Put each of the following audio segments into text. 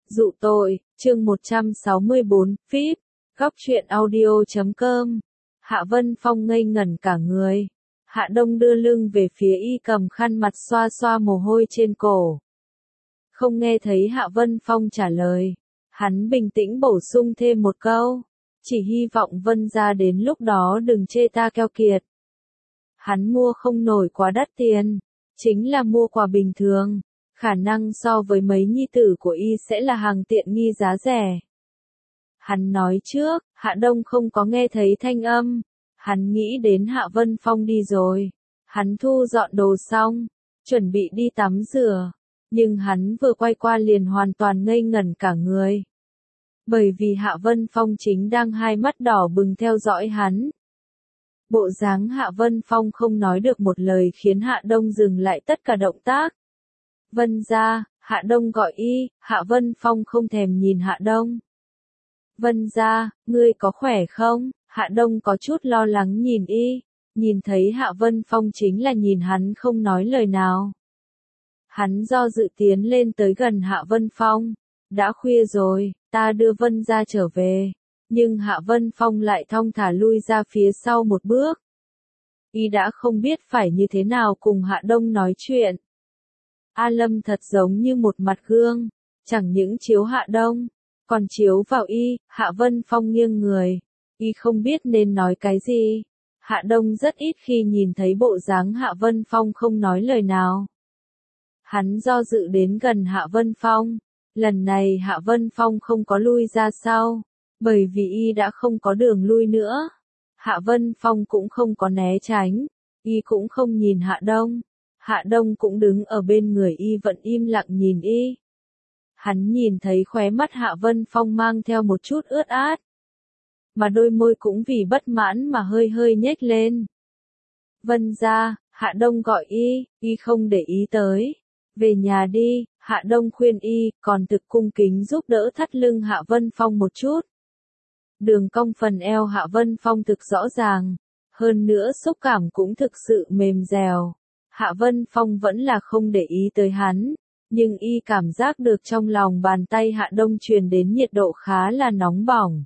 Dụ tội, chương 164, VIP, góc truyện audio.com. Hạ Vân Phong ngây ngẩn cả người. Hạ Đông đưa lưng về phía y cầm khăn mặt xoa xoa mồ hôi trên cổ. Không nghe thấy Hạ Vân Phong trả lời. Hắn bình tĩnh bổ sung thêm một câu. Chỉ hy vọng Vân gia đến lúc đó đừng chê ta keo kiệt. Hắn mua không nổi quá đắt tiền. Chính là mua quà bình thường. Khả năng so với mấy nhi tử của y sẽ là hàng tiện nghi giá rẻ. Hắn nói trước, Hạ Đông không có nghe thấy thanh âm. Hắn nghĩ đến Hạ Vân Phong đi rồi. Hắn thu dọn đồ xong, chuẩn bị đi tắm rửa. Nhưng hắn vừa quay qua liền hoàn toàn ngây ngẩn cả người. Bởi vì Hạ Vân Phong chính đang hai mắt đỏ bừng theo dõi hắn. Bộ dáng Hạ Vân Phong không nói được một lời khiến Hạ Đông dừng lại tất cả động tác. Vân gia, Hạ Đông gọi y, Hạ Vân Phong không thèm nhìn Hạ Đông. Vân gia, ngươi có khỏe không? Hạ Đông có chút lo lắng nhìn y, nhìn thấy Hạ Vân Phong chính là nhìn hắn không nói lời nào. Hắn do dự tiến lên tới gần Hạ Vân Phong. Đã khuya rồi, ta đưa Vân gia trở về. Nhưng Hạ Vân Phong lại thong thả lui ra phía sau một bước. Y đã không biết phải như thế nào cùng Hạ Đông nói chuyện. A Lâm thật giống như một mặt gương, chẳng những chiếu Hạ Đông, còn chiếu vào y. Hạ Vân Phong nghiêng người, y không biết nên nói cái gì. Hạ Đông rất ít khi nhìn thấy bộ dáng Hạ Vân Phong không nói lời nào. Hắn do dự đến gần Hạ Vân Phong, lần này Hạ Vân Phong không có lui ra sau, bởi vì y đã không có đường lui nữa. Hạ Vân Phong cũng không có né tránh, y cũng không nhìn Hạ Đông. Hạ Đông cũng đứng ở bên người y vẫn im lặng nhìn y. Hắn nhìn thấy khóe mắt Hạ Vân Phong mang theo một chút ướt át. Mà đôi môi cũng vì bất mãn mà hơi hơi nhếch lên. Vân gia, Hạ Đông gọi y không để ý tới. Về nhà đi, Hạ Đông khuyên y, còn thực cung kính giúp đỡ thắt lưng Hạ Vân Phong một chút. Đường cong phần eo Hạ Vân Phong thực rõ ràng. Hơn nữa xúc cảm cũng thực sự mềm dẻo. Hạ Vân Phong vẫn là không để ý tới hắn, nhưng y cảm giác được trong lòng bàn tay Hạ Đông truyền đến nhiệt độ khá là nóng bỏng.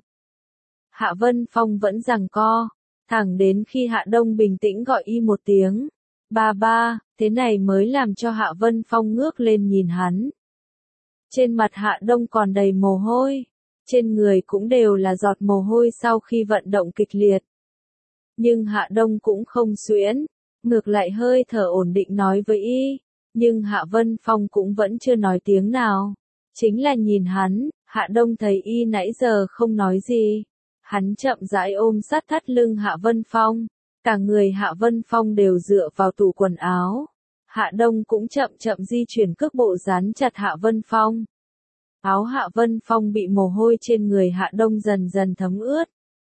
Hạ Vân Phong vẫn giằng co, thẳng đến khi Hạ Đông bình tĩnh gọi y một tiếng, ba ba, thế này mới làm cho Hạ Vân Phong ngước lên nhìn hắn. Trên mặt Hạ Đông còn đầy mồ hôi, trên người cũng đều là giọt mồ hôi sau khi vận động kịch liệt. Nhưng Hạ Đông cũng không suyễn. Ngược lại hơi thở ổn định nói với y, nhưng Hạ Vân Phong cũng vẫn chưa nói tiếng nào. Chính là nhìn hắn, Hạ Đông thấy y nãy giờ không nói gì. Hắn chậm rãi ôm sát thắt lưng Hạ Vân Phong, cả người Hạ Vân Phong đều dựa vào tủ quần áo. Hạ Đông cũng chậm chậm di chuyển cước bộ dán chặt Hạ Vân Phong. Áo Hạ Vân Phong bị mồ hôi trên người Hạ Đông dần dần thấm ướt.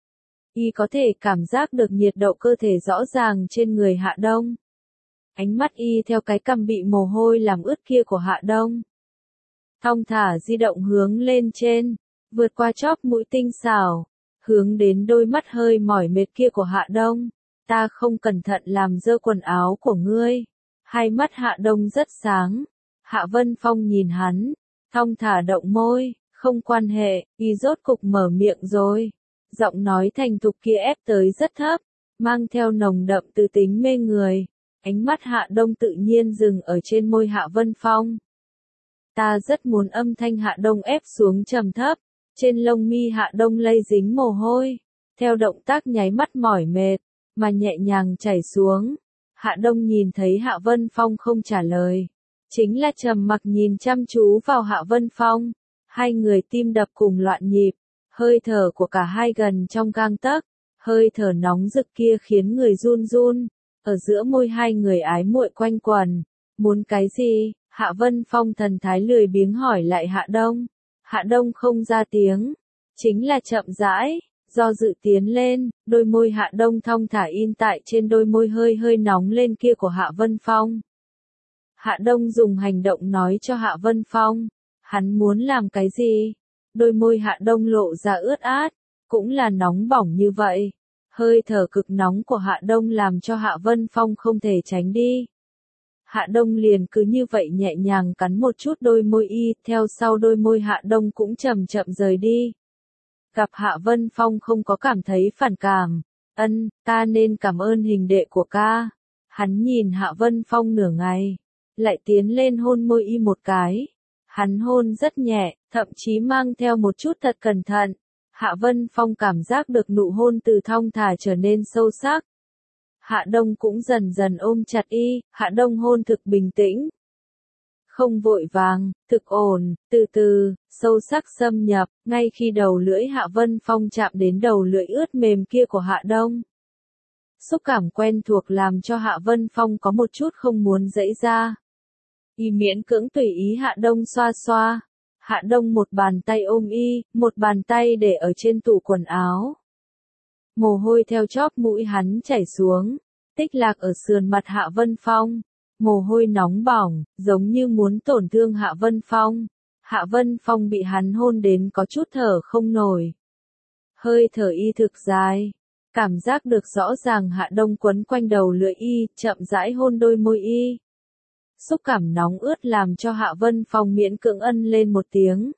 Y có thể cảm giác được nhiệt độ cơ thể rõ ràng trên người Hạ Đông. Ánh mắt y theo cái cằm bị mồ hôi làm ướt kia của Hạ Đông. Thong thả di động hướng lên trên, vượt qua chóp mũi tinh xảo, hướng đến đôi mắt hơi mỏi mệt kia của Hạ Đông. Ta không cẩn thận làm dơ quần áo của ngươi. Hai mắt Hạ Đông rất sáng. Hạ Vân Phong nhìn hắn, thong thả động môi, không quan hệ, y rốt cục mở miệng rồi. Giọng nói thành thục kia ép tới rất thấp, mang theo nồng đậm tư tính mê người. Ánh mắt Hạ Đông tự nhiên dừng ở trên môi Hạ Vân Phong. Ta rất muốn âm thanh Hạ Đông ép xuống trầm thấp, trên lông mi Hạ Đông lây dính mồ hôi, theo động tác nháy mắt mỏi mệt, mà nhẹ nhàng chảy xuống. Hạ Đông nhìn thấy Hạ Vân Phong không trả lời, chính là trầm mặc nhìn chăm chú vào Hạ Vân Phong. Hai người tim đập cùng loạn nhịp. Hơi thở của cả hai gần trong gang tấc, hơi thở nóng rực kia khiến người run run, ở giữa môi hai người ái muội quanh quẩn. Muốn cái gì? Hạ Vân Phong thần thái lười biếng hỏi lại Hạ Đông. Hạ Đông không ra tiếng, chính là chậm rãi, do dự tiến lên, đôi môi Hạ Đông thong thả in tại trên đôi môi hơi hơi nóng lên kia của Hạ Vân Phong. Hạ Đông dùng hành động nói cho Hạ Vân Phong, hắn muốn làm cái gì? Đôi môi Hạ Đông lộ ra ướt át, cũng là nóng bỏng như vậy. Hơi thở cực nóng của Hạ Đông làm cho Hạ Vân Phong không thể tránh đi. Hạ Đông liền cứ như vậy nhẹ nhàng cắn một chút đôi môi y, theo sau đôi môi Hạ Đông cũng chậm chậm rời đi. Gặp Hạ Vân Phong không có cảm thấy phản cảm, ta nên cảm ơn hình đệ của ca. Hắn nhìn Hạ Vân Phong nửa ngày, lại tiến lên hôn môi y một cái. Hắn hôn rất nhẹ, thậm chí mang theo một chút thật cẩn thận. Hạ Vân Phong cảm giác được nụ hôn từ thong thả trở nên sâu sắc. Hạ Đông cũng dần dần ôm chặt y, Hạ Đông hôn thực bình tĩnh. Không vội vàng, thực ổn, từ từ, sâu sắc xâm nhập, ngay khi đầu lưỡi Hạ Vân Phong chạm đến đầu lưỡi ướt mềm kia của Hạ Đông. Xúc cảm quen thuộc làm cho Hạ Vân Phong có một chút không muốn giãy ra. Y miễn cưỡng tùy ý Hạ Đông xoa xoa. Hạ Đông một bàn tay ôm y, một bàn tay để ở trên tủ quần áo. Mồ hôi theo chóp mũi hắn chảy xuống, tích lạc ở sườn mặt Hạ Vân Phong. Mồ hôi nóng bỏng, giống như muốn tổn thương Hạ Vân Phong. Hạ Vân Phong bị hắn hôn đến có chút thở không nổi. Hơi thở y thực dài. Cảm giác được rõ ràng Hạ Đông quấn quanh đầu lưỡi y, chậm rãi hôn đôi môi y. Xúc cảm nóng ướt làm cho Hạ Vân Phong miễn cưỡng ân lên một tiếng.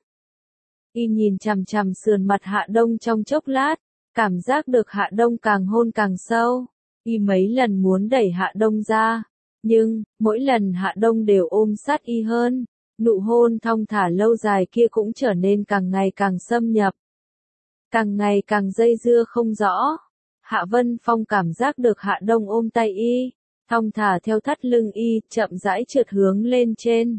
Y nhìn chằm chằm sườn mặt Hạ Đông trong chốc lát, cảm giác được Hạ Đông càng hôn càng sâu. Y mấy lần muốn đẩy Hạ Đông ra, nhưng, mỗi lần Hạ Đông đều ôm sát y hơn. Nụ hôn thong thả lâu dài kia cũng trở nên càng ngày càng xâm nhập. Càng ngày càng dây dưa không rõ. Hạ Vân Phong cảm giác được Hạ Đông ôm tay y, thong thả theo thắt lưng y, chậm rãi trượt hướng lên trên.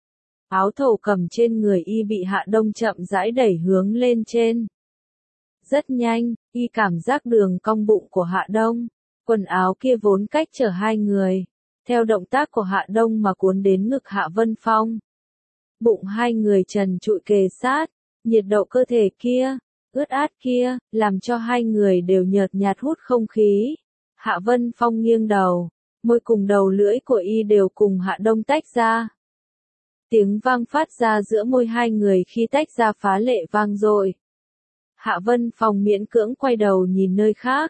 Áo thổ cẩm trên người y bị Hạ Đông chậm rãi đẩy hướng lên trên. Rất nhanh, y cảm giác đường cong bụng của Hạ Đông, quần áo kia vốn cách trở hai người, theo động tác của Hạ Đông mà cuốn đến ngực Hạ Vân Phong. Bụng hai người trần trụi kề sát, nhiệt độ cơ thể kia, ướt át kia, làm cho hai người đều nhợt nhạt hút không khí. Hạ Vân Phong nghiêng đầu, môi cùng đầu lưỡi của y đều cùng Hạ Đông tách ra. Tiếng vang phát ra giữa môi hai người khi tách ra phá lệ vang dội. Hạ Vân Phong miễn cưỡng quay đầu nhìn nơi khác.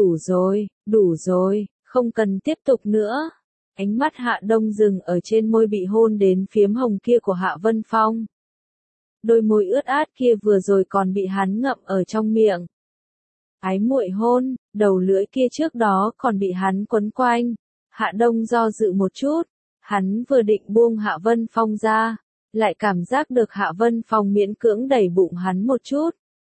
Đủ rồi, không cần tiếp tục nữa. Ánh mắt Hạ Đông dừng ở trên môi bị hôn đến phiếm hồng kia của Hạ Vân Phong. Đôi môi ướt át kia vừa rồi còn bị hắn ngậm ở trong miệng. Ái muội hôn, đầu lưỡi kia trước đó còn bị hắn quấn quanh. Hạ Đông do dự một chút, hắn vừa định buông Hạ Vân Phong ra, lại cảm giác được Hạ Vân Phong miễn cưỡng đẩy bụng hắn một chút.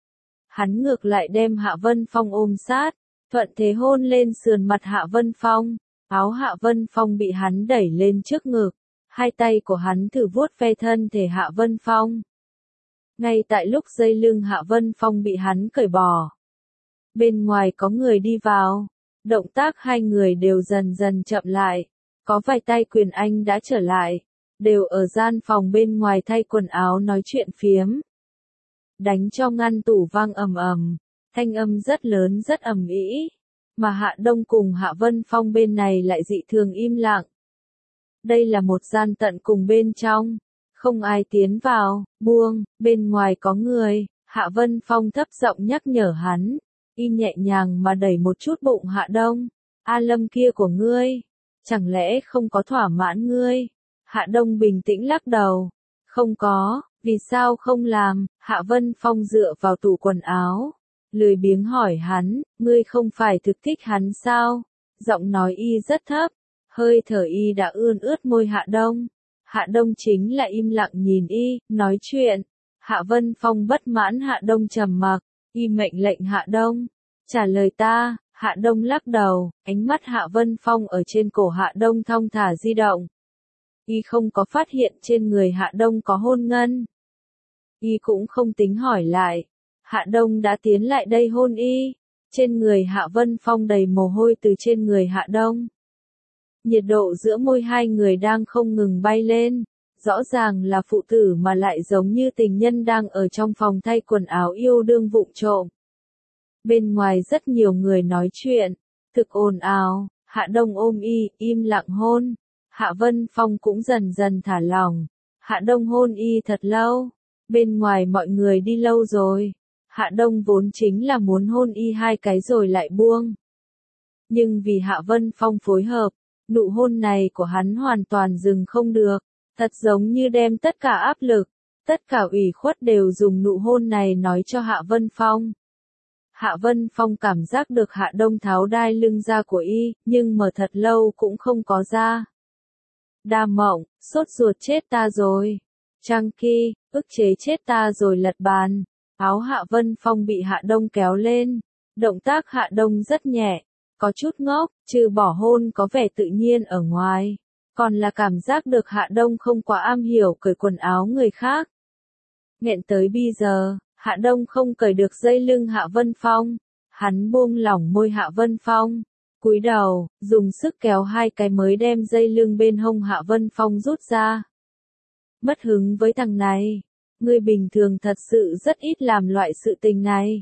Hắn ngược lại đem Hạ Vân Phong ôm sát, thuận thế hôn lên sườn mặt Hạ Vân Phong. Áo Hạ Vân Phong bị hắn đẩy lên trước ngực, hai tay của hắn thử vuốt ve thân thể Hạ Vân Phong. Ngay tại lúc dây lưng Hạ Vân Phong bị hắn cởi bỏ, bên ngoài có người đi vào, động tác hai người đều dần dần chậm lại, có vài tay quyền anh đã trở lại, đều ở gian phòng bên ngoài thay quần áo nói chuyện phiếm. Đánh cho ngăn tủ vang ầm ầm, thanh âm rất lớn rất ầm ĩ, mà Hạ Đông cùng Hạ Vân Phong bên này lại dị thường im lặng. Đây là một gian tận cùng bên trong, không ai tiến vào, buông, bên ngoài có người. Hạ Vân Phong thấp giọng nhắc nhở hắn, y nhẹ nhàng mà đẩy một chút bụng Hạ Đông. A Lâm kia của ngươi, chẳng lẽ không có thỏa mãn ngươi? Hạ Đông bình tĩnh lắc đầu, không có, vì sao không làm? Hạ Vân Phong dựa vào tủ quần áo, lười biếng hỏi hắn, ngươi không phải thực thích hắn sao? Giọng nói y rất thấp, hơi thở y đã ươn ướt môi Hạ Đông. Hạ Đông chính là im lặng nhìn y, nói chuyện. Hạ Vân Phong bất mãn Hạ Đông trầm mặc, y mệnh lệnh Hạ Đông, trả lời ta. Hạ Đông lắc đầu, ánh mắt Hạ Vân Phong ở trên cổ Hạ Đông thong thả di động. Y không có phát hiện trên người Hạ Đông có hôn ngân. Y cũng không tính hỏi lại. Hạ Đông đã tiến lại đây hôn y. Trên người Hạ Vân Phong đầy mồ hôi từ trên người Hạ Đông. Nhiệt độ giữa môi hai người đang không ngừng bay lên. Rõ ràng là phụ tử mà lại giống như tình nhân đang ở trong phòng thay quần áo yêu đương vụng trộm. Bên ngoài rất nhiều người nói chuyện, thực ồn ào. Hạ Đông ôm y, im lặng hôn. Hạ Vân Phong cũng dần dần thả lỏng. Hạ Đông hôn y thật lâu. Bên ngoài mọi người đi lâu rồi. Hạ Đông vốn chính là muốn hôn y hai cái rồi lại buông. Nhưng vì Hạ Vân Phong phối hợp, Nụ hôn này của hắn hoàn toàn dừng không được, thật giống như đem tất cả áp lực, tất cả ủy khuất đều dùng nụ hôn này nói cho Hạ Vân Phong. Hạ Vân Phong cảm giác được Hạ Đông tháo đai lưng ra của y, nhưng mở thật lâu cũng không có ra. Đa Mộng, sốt ruột chết ta rồi. Trang Kỳ, ức chế chết ta rồi lật bàn. Áo Hạ Vân Phong bị Hạ Đông kéo lên. Động tác Hạ Đông rất nhẹ, có chút ngốc, trừ bỏ hôn có vẻ tự nhiên ở ngoài. Còn là cảm giác được Hạ Đông không quá am hiểu cởi quần áo người khác. Nghẹn tới bây giờ, Hạ Đông không cởi được dây lưng Hạ Vân Phong. Hắn buông lỏng môi Hạ Vân Phong, cúi đầu, dùng sức kéo hai cái mới đem dây lưng bên hông Hạ Vân Phong rút ra. Mất hứng với thằng này, ngươi bình thường thật sự rất ít làm loại sự tình này.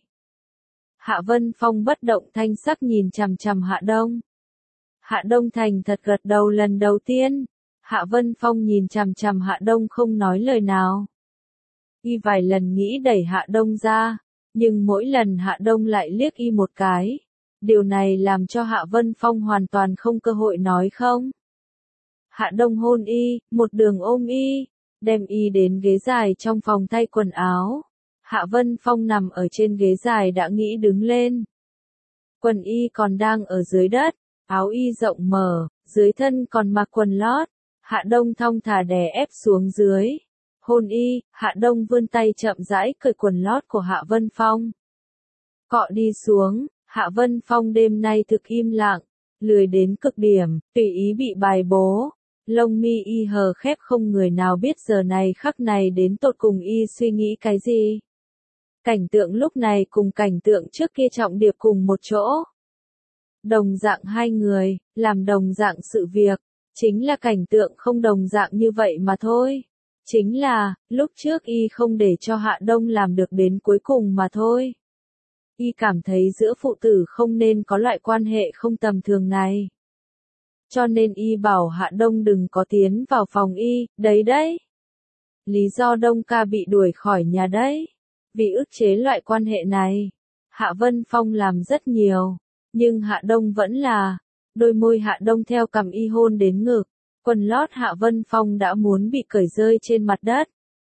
Hạ Vân Phong bất động thanh sắc nhìn chằm chằm Hạ Đông. Hạ Đông thành thật gật đầu lần đầu tiên. Hạ Vân Phong nhìn chằm chằm Hạ Đông không nói lời nào. Y vài lần nghĩ đẩy Hạ Đông ra, nhưng mỗi lần Hạ Đông lại liếc y một cái. Điều này làm cho Hạ Vân Phong hoàn toàn không cơ hội nói không. Hạ Đông hôn y, một đường ôm y, đem y đến ghế dài trong phòng thay quần áo. Hạ Vân Phong nằm ở trên ghế dài đã nghĩ đứng lên. Quần y còn đang ở dưới đất, áo y rộng mở, dưới thân còn mặc quần lót. Hạ Đông thong thả đè ép xuống dưới. Hôn y, Hạ Đông vươn tay chậm rãi cởi quần lót của Hạ Vân Phong. Cọ đi xuống, Hạ Vân Phong đêm nay thực im lặng, lười đến cực điểm, tùy ý bị bài bố. Lông mi y hờ khép không người nào biết giờ này khắc này đến tột cùng y suy nghĩ cái gì. Cảnh tượng lúc này cùng cảnh tượng trước kia trọng điệp cùng một chỗ. Đồng dạng hai người, làm đồng dạng sự việc, chính là cảnh tượng không đồng dạng như vậy mà thôi. Chính là, lúc trước y không để cho Hạ Đông làm được đến cuối cùng mà thôi. Y cảm thấy giữa phụ tử không nên có loại quan hệ không tầm thường này. Cho nên y bảo Hạ Đông đừng có tiến vào phòng y, đấy. Lý do Đông ca bị đuổi khỏi nhà đấy. Vì ức chế loại quan hệ này, Hạ Vân Phong làm rất nhiều, nhưng Hạ Đông vẫn là, đôi môi Hạ Đông theo cằm y hôn đến ngực, quần lót Hạ Vân Phong đã muốn bị cởi rơi trên mặt đất.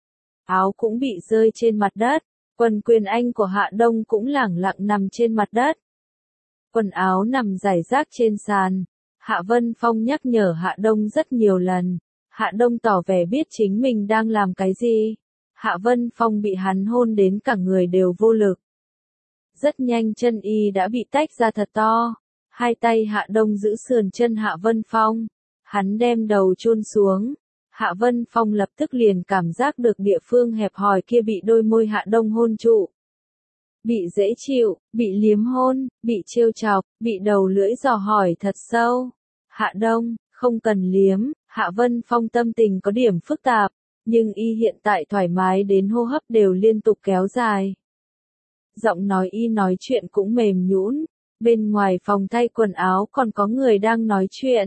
Áo cũng bị rơi trên mặt đất, quần quyền anh của Hạ Đông cũng lẳng lặng nằm trên mặt đất. Quần áo nằm rải rác trên sàn, Hạ Vân Phong nhắc nhở Hạ Đông rất nhiều lần, Hạ Đông tỏ vẻ biết chính mình đang làm cái gì. Hạ Vân Phong bị hắn hôn đến cả người đều vô lực. Rất nhanh chân y đã bị tách ra thật to, hai tay Hạ Đông giữ sườn chân Hạ Vân Phong, hắn đem đầu chôn xuống. Hạ Vân Phong lập tức liền cảm giác được địa phương hẹp hòi kia bị đôi môi Hạ Đông hôn trụ. Bị dễ chịu, bị liếm hôn, bị trêu chọc, bị đầu lưỡi dò hỏi thật sâu. Hạ Đông, không cần liếm, Hạ Vân Phong tâm tình có điểm phức tạp, nhưng y hiện tại thoải mái đến hô hấp đều liên tục kéo dài. Giọng nói y nói chuyện cũng mềm nhũn, bên ngoài phòng thay quần áo còn có người đang nói chuyện.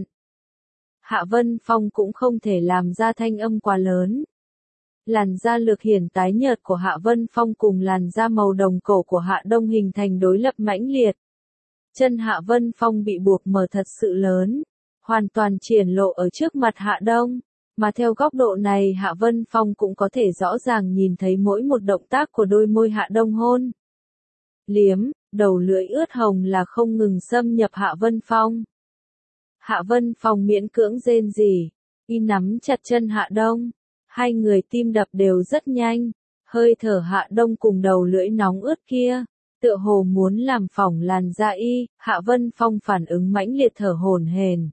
Hạ Vân Phong cũng không thể làm ra thanh âm quá lớn. Làn da lược hiển tái nhợt của Hạ Vân Phong cùng làn da màu đồng cổ của Hạ Đông hình thành đối lập mãnh liệt. Chân Hạ Vân Phong bị buộc mở thật sự lớn, hoàn toàn triển lộ ở trước mặt Hạ Đông, mà theo góc độ này Hạ Vân Phong cũng có thể rõ ràng nhìn thấy mỗi một động tác của đôi môi Hạ Đông hôn. Liếm, đầu lưỡi ướt hồng là không ngừng xâm nhập Hạ Vân Phong. Hạ Vân Phong miễn cưỡng rên rỉ, y nắm chặt chân Hạ Đông, hai người tim đập đều rất nhanh, hơi thở Hạ Đông cùng đầu lưỡi nóng ướt kia, tựa hồ muốn làm phỏng làn da y. Hạ Vân Phong phản ứng mãnh liệt thở hổn hển.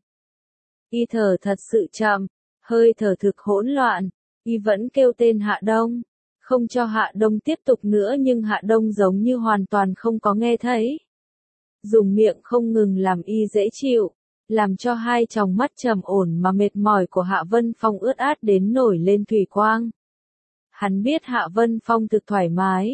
Y thở thật sự chậm, hơi thở thực hỗn loạn, y vẫn kêu tên Hạ Đông, không cho Hạ Đông tiếp tục nữa nhưng Hạ Đông giống như hoàn toàn không có nghe thấy. Dùng miệng không ngừng làm y dễ chịu, làm cho hai tròng mắt trầm ổn mà mệt mỏi của Hạ Vân Phong ướt át đến nổi lên thủy quang. Hắn biết Hạ Vân Phong thực thoải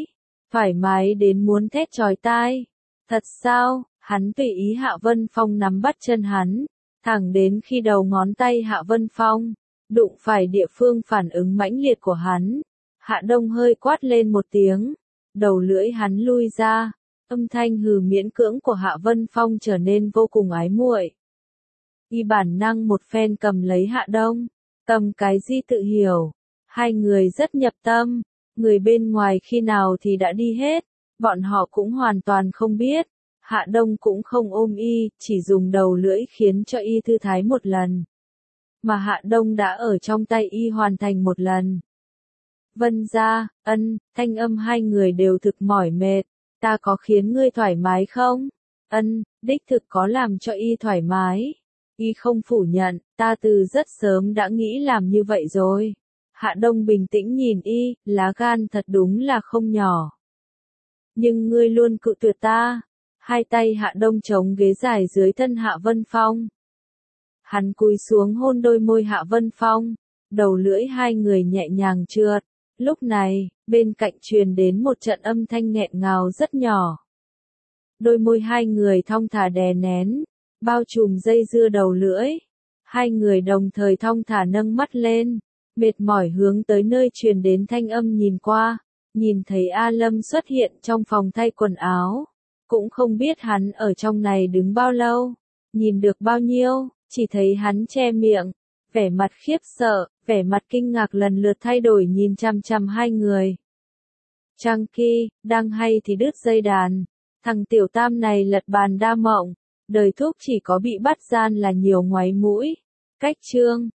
mái đến muốn thét chói tai. Thật sao? Hắn tùy ý Hạ Vân Phong nắm bắt chân hắn, thẳng đến khi đầu ngón tay Hạ Vân Phong đụng phải địa phương phản ứng mãnh liệt của hắn. Hạ Đông hơi quát lên một tiếng, đầu lưỡi hắn lui ra, âm thanh hừ miễn cưỡng của Hạ Vân Phong trở nên vô cùng ái muội. Y bản năng một phen cầm lấy Hạ Đông. Cầm cái gì tự hiểu. Hai người rất nhập tâm. Người bên ngoài khi nào thì đã đi hết. Bọn họ cũng hoàn toàn không biết. Hạ Đông cũng không ôm Y, chỉ dùng đầu lưỡi khiến cho Y thư thái một lần. Mà Hạ Đông đã ở trong tay Y hoàn thành một lần. Vân gia, ân, thanh âm hai người đều thực mỏi mệt. Ta có khiến ngươi thoải mái không? Ân, đích thực có làm cho Y thoải mái. Y không phủ nhận, ta từ rất sớm đã nghĩ làm như vậy rồi. Hạ Đông bình tĩnh nhìn Y, lá gan thật đúng là không nhỏ. Nhưng ngươi luôn cự tuyệt ta. Hai tay Hạ Đông chống ghế dài dưới thân Hạ Vân Phong. Hắn cúi xuống hôn đôi môi Hạ Vân Phong. Đầu lưỡi hai người nhẹ nhàng trượt. Lúc này, bên cạnh truyền đến một trận âm thanh nghẹn ngào rất nhỏ. Đôi môi hai người thong thả đè nén, bao trùm dây dưa đầu lưỡi. Hai người đồng thời thong thả nâng mắt lên, mệt mỏi hướng tới nơi truyền đến thanh âm nhìn qua, nhìn thấy A Lâm xuất hiện trong phòng thay quần áo. Cũng không biết hắn ở trong này đứng bao lâu, nhìn được bao nhiêu, chỉ thấy hắn che miệng, vẻ mặt khiếp sợ, vẻ mặt kinh ngạc lần lượt thay đổi nhìn chằm chằm hai người. Trang Ki, đang hay thì đứt dây đàn, thằng tiểu tam này lật bàn đa mộng, đời thúc chỉ có bị bắt gian là nhiều ngoáy mũi. Cách chương